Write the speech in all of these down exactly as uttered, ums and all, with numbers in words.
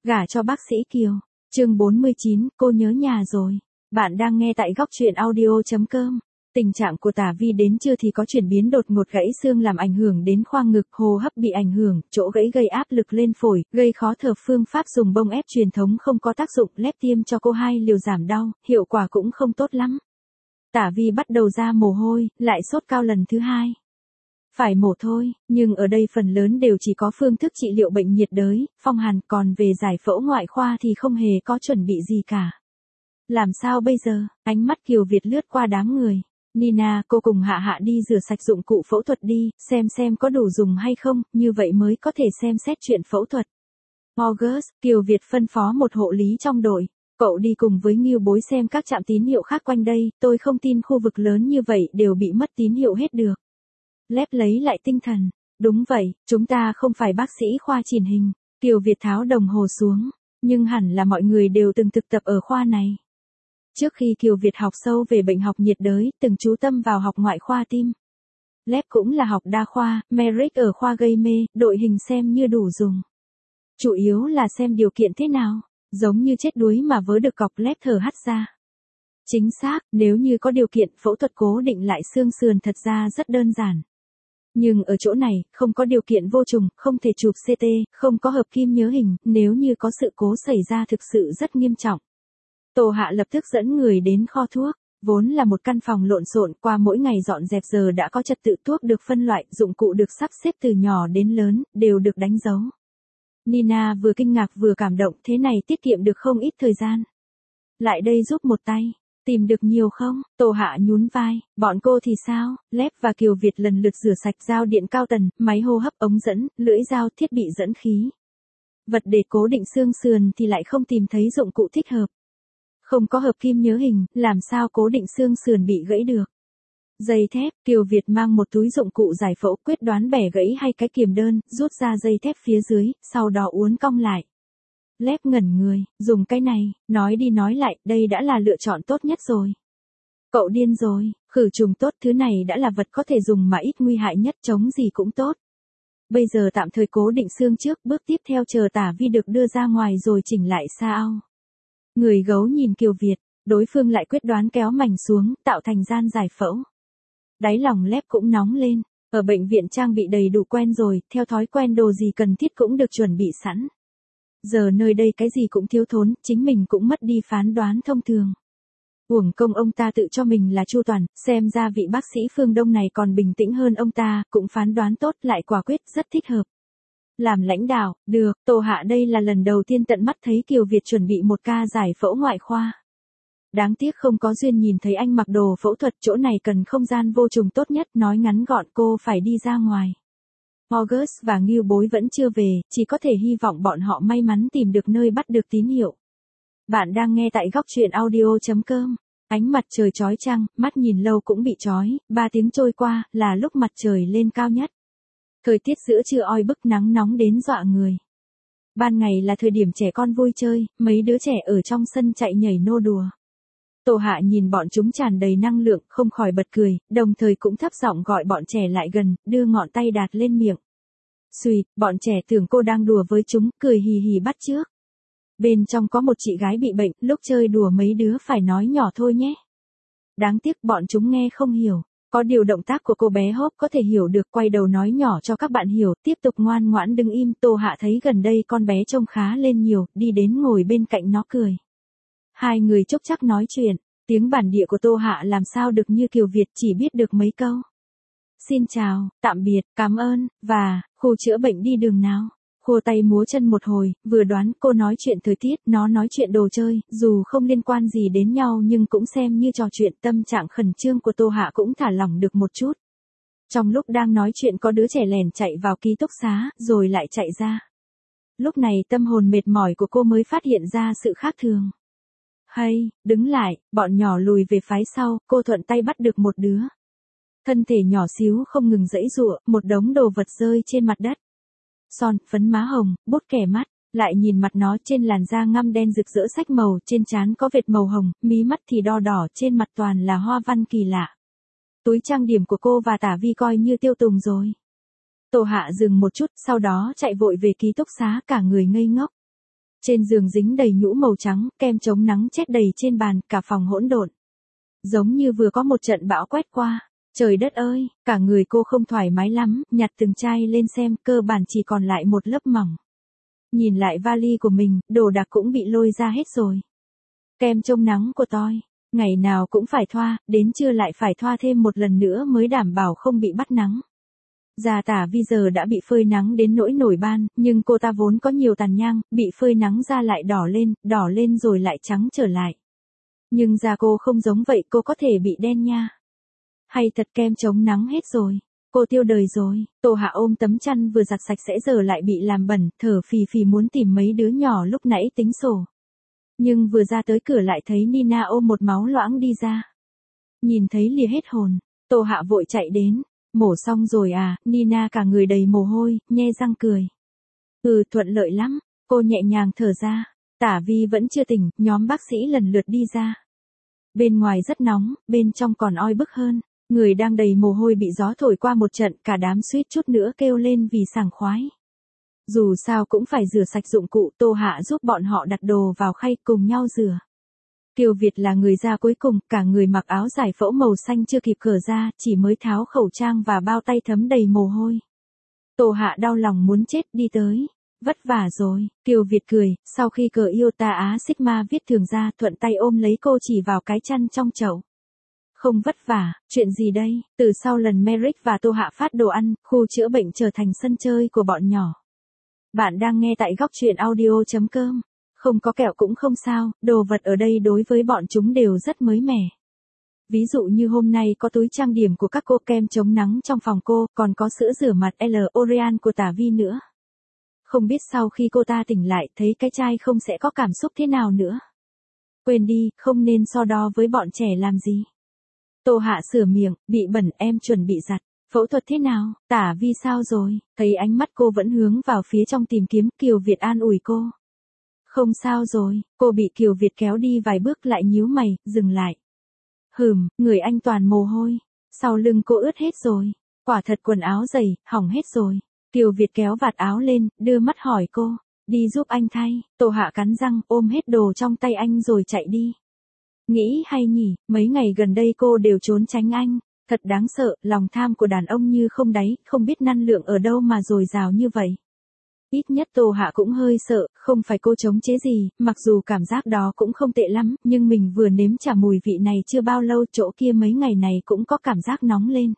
Gả cho bác sĩ Kiều. Chương bốn mươi chín, cô nhớ nhà rồi. Bạn đang nghe tại góc truyện audio chấm com. Tình trạng của Tả Vi đến trưa thì có chuyển biến đột ngột, gãy xương làm ảnh hưởng đến khoang ngực, hô hấp bị ảnh hưởng, chỗ gãy gây áp lực lên phổi, gây khó thở. Phương pháp dùng bông ép truyền thống không có tác dụng, lép tiêm cho cô hai liều giảm đau, hiệu quả cũng không tốt lắm. Tả Vi bắt đầu ra mồ hôi, lại sốt cao lần thứ hai. Phải mổ thôi, nhưng ở đây phần lớn đều chỉ có phương thức trị liệu bệnh nhiệt đới, phong hàn, còn về giải phẫu ngoại khoa thì không hề có chuẩn bị gì cả. Làm sao bây giờ? Ánh mắt Kiều Việt lướt qua đám người. Nina, cô cùng Hạ Hạ đi rửa sạch dụng cụ phẫu thuật đi, xem xem có đủ dùng hay không, như vậy mới có thể xem xét chuyện phẫu thuật. August, Kiều Việt phân phó một hộ lý trong đội. Cậu đi cùng với Ngưu Bối xem các trạm tín hiệu khác quanh đây, tôi không tin khu vực lớn như vậy đều bị mất tín hiệu hết được. Lép lấy lại tinh thần. Đúng vậy, chúng ta không phải bác sĩ khoa chỉnh hình. Kiều Việt tháo đồng hồ xuống, nhưng hẳn là mọi người đều từng thực tập ở khoa này. Trước khi Kiều Việt học sâu về bệnh học nhiệt đới, từng chú tâm vào học ngoại khoa tim. Lép cũng là học đa khoa, Merrick ở khoa gây mê, đội hình xem như đủ dùng. Chủ yếu là xem điều kiện thế nào, giống như chết đuối mà vớ được cọc. Lép thở hắt ra. Chính xác, nếu như có điều kiện, phẫu thuật cố định lại xương sườn thật ra rất đơn giản. Nhưng ở chỗ này, không có điều kiện vô trùng, không thể chụp xê tê, không có hợp kim nhớ hình, nếu như có sự cố xảy ra thực sự rất nghiêm trọng. Tô Hạ lập tức dẫn người đến kho thuốc, vốn là một căn phòng lộn xộn, qua mỗi ngày dọn dẹp giờ đã có trật tự, thuốc được phân loại, dụng cụ được sắp xếp từ nhỏ đến lớn, đều được đánh dấu. Nina vừa kinh ngạc vừa cảm động, thế này tiết kiệm được không ít thời gian. Lại đây giúp một tay. Tìm được nhiều không? Tô Hạ nhún vai, bọn cô thì sao? Lép và Kiều Việt lần lượt rửa sạch dao điện cao tần, máy hô hấp, ống dẫn, lưỡi dao, thiết bị dẫn khí. Vật để cố định xương sườn thì lại không tìm thấy dụng cụ thích hợp. Không có hợp kim nhớ hình, làm sao cố định xương sườn bị gãy được? Dây thép, Kiều Việt mang một túi dụng cụ giải phẫu, quyết đoán bẻ gãy hai cái kiềm đơn, rút ra dây thép phía dưới, sau đó uốn cong lại. Lép ngẩn người, dùng cái này, nói đi nói lại, đây đã là lựa chọn tốt nhất rồi. Cậu điên rồi, khử trùng tốt, thứ này đã là vật có thể dùng mà ít nguy hại nhất, chống gì cũng tốt. Bây giờ tạm thời cố định xương trước, bước tiếp theo chờ Tả Vi được đưa ra ngoài rồi chỉnh lại sao. Người gấu nhìn Kiều Việt, đối phương lại quyết đoán kéo mảnh xuống, tạo thành gian giải phẫu. Đáy lòng Lép cũng nóng lên, ở bệnh viện trang bị đầy đủ quen rồi, theo thói quen đồ gì cần thiết cũng được chuẩn bị sẵn. Giờ nơi đây cái gì cũng thiếu thốn, chính mình cũng mất đi phán đoán thông thường. Uổng công ông ta tự cho mình là chu toàn, xem ra vị bác sĩ phương Đông này còn bình tĩnh hơn ông ta, cũng phán đoán tốt, lại quả quyết, rất thích hợp. Làm lãnh đạo, được, Tô Hạ đây là lần đầu tiên tận mắt thấy Kiều Việt chuẩn bị một ca giải phẫu ngoại khoa. Đáng tiếc không có duyên nhìn thấy anh mặc đồ phẫu thuật, chỗ này cần không gian vô trùng tốt nhất, nói ngắn gọn cô phải đi ra ngoài. August và Ngưu Bối vẫn chưa về, chỉ có thể hy vọng bọn họ may mắn tìm được nơi bắt được tín hiệu. Bạn đang nghe tại góc truyện audio chấm com. Ánh mặt trời chói chang, mắt nhìn lâu cũng bị chói, ba tiếng trôi qua, là lúc mặt trời lên cao nhất. Thời tiết giữa trưa oi bức, nắng nóng đến dọa người. Ban ngày là thời điểm trẻ con vui chơi, mấy đứa trẻ ở trong sân chạy nhảy nô đùa. Tô Hạ nhìn bọn chúng tràn đầy năng lượng, không khỏi bật cười, đồng thời cũng thấp giọng gọi bọn trẻ lại gần, đưa ngón tay đạt lên miệng. Xùi, bọn trẻ tưởng cô đang đùa với chúng, cười hì hì bắt chước. Bên trong có một chị gái bị bệnh, lúc chơi đùa mấy đứa phải nói nhỏ thôi nhé. Đáng tiếc bọn chúng nghe không hiểu, có điều động tác của cô bé Hốp có thể hiểu được, quay đầu nói nhỏ cho các bạn hiểu, tiếp tục ngoan ngoãn đứng im. Tô Hạ thấy gần đây con bé trông khá lên nhiều, đi đến ngồi bên cạnh nó cười. Hai người chốc chắc nói chuyện, tiếng bản địa của Tô Hạ làm sao được như Kiều Việt, chỉ biết được mấy câu. Xin chào, tạm biệt, cảm ơn, và, khu chữa bệnh đi đường nào. Khua tay múa chân một hồi, vừa đoán, cô nói chuyện thời tiết, nó nói chuyện đồ chơi, dù không liên quan gì đến nhau nhưng cũng xem như trò chuyện. Tâm trạng khẩn trương của Tô Hạ cũng thả lỏng được một chút. Trong lúc đang nói chuyện có đứa trẻ lẻn chạy vào ký túc xá, rồi lại chạy ra. Lúc này tâm hồn mệt mỏi của cô mới phát hiện ra sự khác thường. Hay, đứng lại, bọn nhỏ lùi về phái sau, cô thuận tay bắt được một đứa. Thân thể nhỏ xíu không ngừng giãy giụa, một đống đồ vật rơi trên mặt đất. Son, phấn má hồng, bút kẻ mắt, lại nhìn mặt nó, trên làn da ngăm đen rực rỡ sắc màu, trên trán có vệt màu hồng, mí mắt thì đo đỏ, trên mặt toàn là hoa văn kỳ lạ. Túi trang điểm của cô và Tả Vi coi như tiêu tùng rồi. Tô Hạ dừng một chút, sau đó chạy vội về ký túc xá, cả người ngây ngốc. Trên giường dính đầy nhũ màu trắng, kem chống nắng chết đầy trên bàn, cả phòng hỗn độn. Giống như vừa có một trận bão quét qua. Trời đất ơi, cả người cô không thoải mái lắm, nhặt từng chai lên xem, cơ bản chỉ còn lại một lớp mỏng. Nhìn lại vali của mình, đồ đạc cũng bị lôi ra hết rồi. Kem chống nắng của tôi, ngày nào cũng phải thoa, đến trưa lại phải thoa thêm một lần nữa mới đảm bảo không bị bắt nắng. Da Tả Vi giờ đã bị phơi nắng đến nỗi nổi ban, nhưng cô ta vốn có nhiều tàn nhang, bị phơi nắng da lại đỏ lên, đỏ lên rồi lại trắng trở lại. Nhưng da cô không giống vậy, cô có thể bị đen nha. Hay thật, kem chống nắng hết rồi. Cô tiêu đời rồi. Tô Hạ ôm tấm chăn vừa giặt sạch sẽ giờ lại bị làm bẩn, thở phì phì muốn tìm mấy đứa nhỏ lúc nãy tính sổ. Nhưng vừa ra tới cửa lại thấy Nina ôm một máu loãng đi ra. Nhìn thấy lìa hết hồn, Tô Hạ vội chạy đến. Mổ xong rồi à? Nina cả người đầy mồ hôi, nhe răng cười. Ừ, thuận lợi lắm. Cô nhẹ nhàng thở ra. Tả Vi vẫn chưa tỉnh, nhóm bác sĩ lần lượt đi ra. Bên ngoài rất nóng, bên trong còn oi bức hơn. Người đang đầy mồ hôi bị gió thổi qua một trận, cả đám suýt chút nữa kêu lên vì sảng khoái. Dù sao cũng phải rửa sạch dụng cụ, Tô Hạ giúp bọn họ đặt đồ vào khay cùng nhau rửa. Kiều Việt là người ra cuối cùng, cả người mặc áo giải phẫu màu xanh chưa kịp cởi ra, chỉ mới tháo khẩu trang và bao tay thấm đầy mồ hôi. Tô Hạ đau lòng muốn chết, đi tới. Vất vả rồi, Kiều Việt cười, sau khi cởi Iota Á Sigma viết thường ra, thuận tay ôm lấy cô chỉ vào cái chăn trong chậu. Không vất vả, chuyện gì đây? Từ sau lần Merrick và Tô Hạ phát đồ ăn, khu chữa bệnh trở thành sân chơi của bọn nhỏ. Bạn đang nghe tại góc truyện audio chấm com. Không có kẹo cũng không sao, đồ vật ở đây đối với bọn chúng đều rất mới mẻ. Ví dụ như hôm nay có túi trang điểm của các cô, kem chống nắng trong phòng cô, còn có sữa rửa mặt L Oreal của Tả Vi nữa. Không biết sau khi cô ta tỉnh lại, thấy cái chai không sẽ có cảm xúc thế nào nữa. Quên đi, không nên so đo với bọn trẻ làm gì. Tô Hạ sửa miệng, bị bẩn, em chuẩn bị giặt. Phẫu thuật thế nào? Tả Vi sao rồi? Thấy ánh mắt cô vẫn hướng vào phía trong tìm kiếm, Kiều Việt an ủi cô. Không sao rồi, cô bị Kiều Việt kéo đi vài bước lại nhíu mày, dừng lại. Hừm, người anh toàn mồ hôi. Sau lưng cô ướt hết rồi. Quả thật quần áo dày, hỏng hết rồi. Kiều Việt kéo vạt áo lên, đưa mắt hỏi cô. Đi giúp anh thay. Tô Hạ cắn răng, ôm hết đồ trong tay anh rồi chạy đi. Nghĩ hay nhỉ, mấy ngày gần đây cô đều trốn tránh anh. Thật đáng sợ, lòng tham của đàn ông như không đáy, không biết năng lượng ở đâu mà dồi dào như vậy. Ít nhất Tô Hạ cũng hơi sợ, không phải cô chống chế gì, mặc dù cảm giác đó cũng không tệ lắm, nhưng mình vừa nếm trả mùi vị này chưa bao lâu, chỗ kia mấy ngày này cũng có cảm giác nóng lên.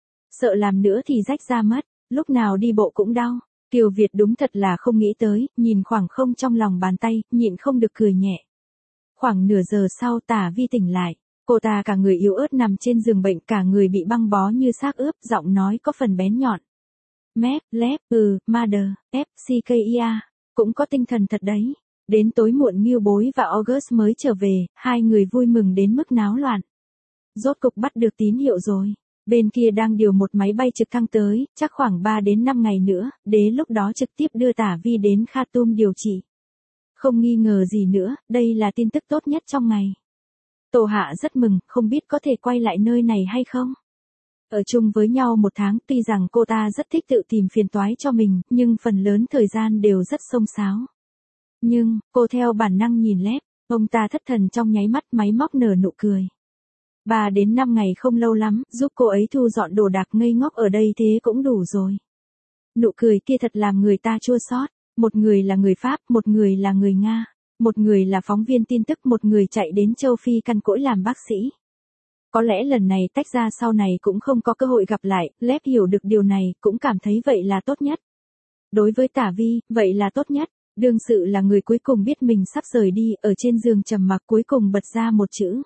Sợ làm nữa thì rách ra mất, lúc nào đi bộ cũng đau. Kiều Việt đúng thật là không nghĩ tới, nhìn khoảng không trong lòng bàn tay, nhịn không được cười nhẹ. Khoảng nửa giờ sau Tả Vi tỉnh lại, cô ta cả người yếu ớt nằm trên giường bệnh, cả người bị băng bó như xác ướp, giọng nói có phần bén nhọn. Mép, lép, ừ, mother, f, c, k, i, a, cũng có tinh thần thật đấy. Đến tối muộn Ngưu Bối và August mới trở về, hai người vui mừng đến mức náo loạn. Rốt cục bắt được tín hiệu rồi. Bên kia đang điều một máy bay trực thăng tới, chắc khoảng ba đến năm ngày nữa, đến lúc đó trực tiếp đưa Tả Vi đến Khartoum điều trị. Không nghi ngờ gì nữa, đây là tin tức tốt nhất trong ngày. Tô Hạ rất mừng, không biết có thể quay lại nơi này hay không. Ở chung với nhau một tháng, tuy rằng cô ta rất thích tự tìm phiền toái cho mình, nhưng phần lớn thời gian đều rất xông xáo. Nhưng, cô theo bản năng nhìn Lép, ông ta thất thần trong nháy mắt, máy móc nở nụ cười. Ba đến năm ngày không lâu lắm, giúp cô ấy thu dọn đồ đạc, ngây ngốc ở đây thế cũng đủ rồi. Nụ cười kia thật làm người ta chua xót. Một người là người Pháp, một người là người Nga, một người là phóng viên tin tức, một người chạy đến châu Phi căn cỗi làm bác sĩ. Có lẽ lần này tách ra sau này cũng không có cơ hội gặp lại, Lép hiểu được điều này, cũng cảm thấy vậy là tốt nhất. Đối với Tả Vi, vậy là tốt nhất. Đương sự là người cuối cùng biết mình sắp rời đi, ở trên giường trầm mặc cuối cùng bật ra một chữ.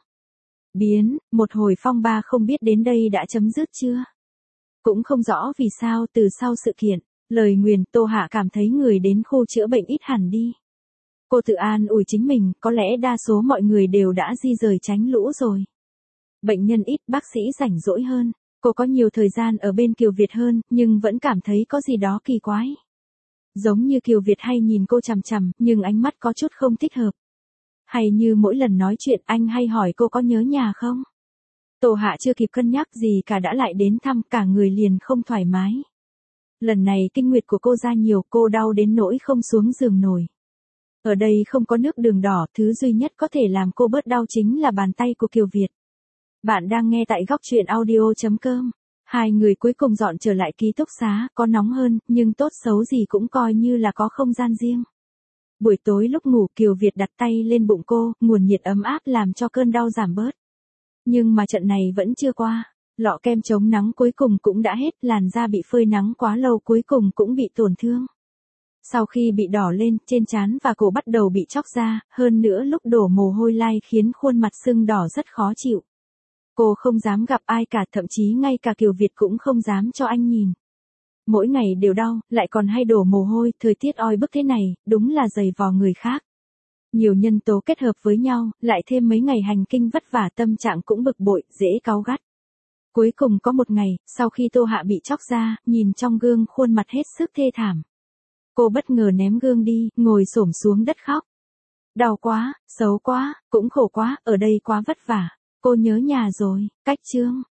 Biến, một hồi phong ba không biết đến đây đã chấm dứt chưa? Cũng không rõ vì sao từ sau sự kiện, lời nguyền, Tô Hạ cảm thấy người đến khu chữa bệnh ít hẳn đi. Cô tự an ủi chính mình, có lẽ đa số mọi người đều đã di rời tránh lũ rồi. Bệnh nhân ít, bác sĩ rảnh rỗi hơn. Cô có nhiều thời gian ở bên Kiều Việt hơn, nhưng vẫn cảm thấy có gì đó kỳ quái. Giống như Kiều Việt hay nhìn cô chằm chằm, nhưng ánh mắt có chút không thích hợp. Hay như mỗi lần nói chuyện anh hay hỏi cô có nhớ nhà không? Tô Hạ chưa kịp cân nhắc gì cả đã lại đến thăm, cả người liền không thoải mái. Lần này kinh nguyệt của cô ra nhiều, cô đau đến nỗi không xuống giường nổi. Ở đây không có nước đường đỏ, thứ duy nhất có thể làm cô bớt đau chính là bàn tay của Kiều Việt. Bạn đang nghe tại góc truyện audio.com. Hai người cuối cùng dọn trở lại ký túc xá, có nóng hơn, nhưng tốt xấu gì cũng coi như là có không gian riêng. Buổi tối lúc ngủ Kiều Việt đặt tay lên bụng cô, nguồn nhiệt ấm áp làm cho cơn đau giảm bớt. Nhưng mà trận này vẫn chưa qua. Lọ kem chống nắng cuối cùng cũng đã hết, làn da bị phơi nắng quá lâu cuối cùng cũng bị tổn thương. Sau khi bị đỏ lên, trên trán và cổ bắt đầu bị chóc ra, hơn nữa lúc đổ mồ hôi lai khiến khuôn mặt sưng đỏ rất khó chịu. Cô không dám gặp ai cả, thậm chí ngay cả Kiều Việt cũng không dám cho anh nhìn. Mỗi ngày đều đau, lại còn hay đổ mồ hôi, thời tiết oi bức thế này, đúng là giày vò người khác. Nhiều nhân tố kết hợp với nhau, lại thêm mấy ngày hành kinh vất vả, tâm trạng cũng bực bội, dễ cáu gắt. Cuối cùng có một ngày, sau khi Tô Hạ bị chóc ra, nhìn trong gương khuôn mặt hết sức thê thảm. Cô bất ngờ ném gương đi, ngồi xổm xuống đất khóc. Đau quá, xấu quá, cũng khổ quá, ở đây quá vất vả. Cô nhớ nhà rồi. Cách chương.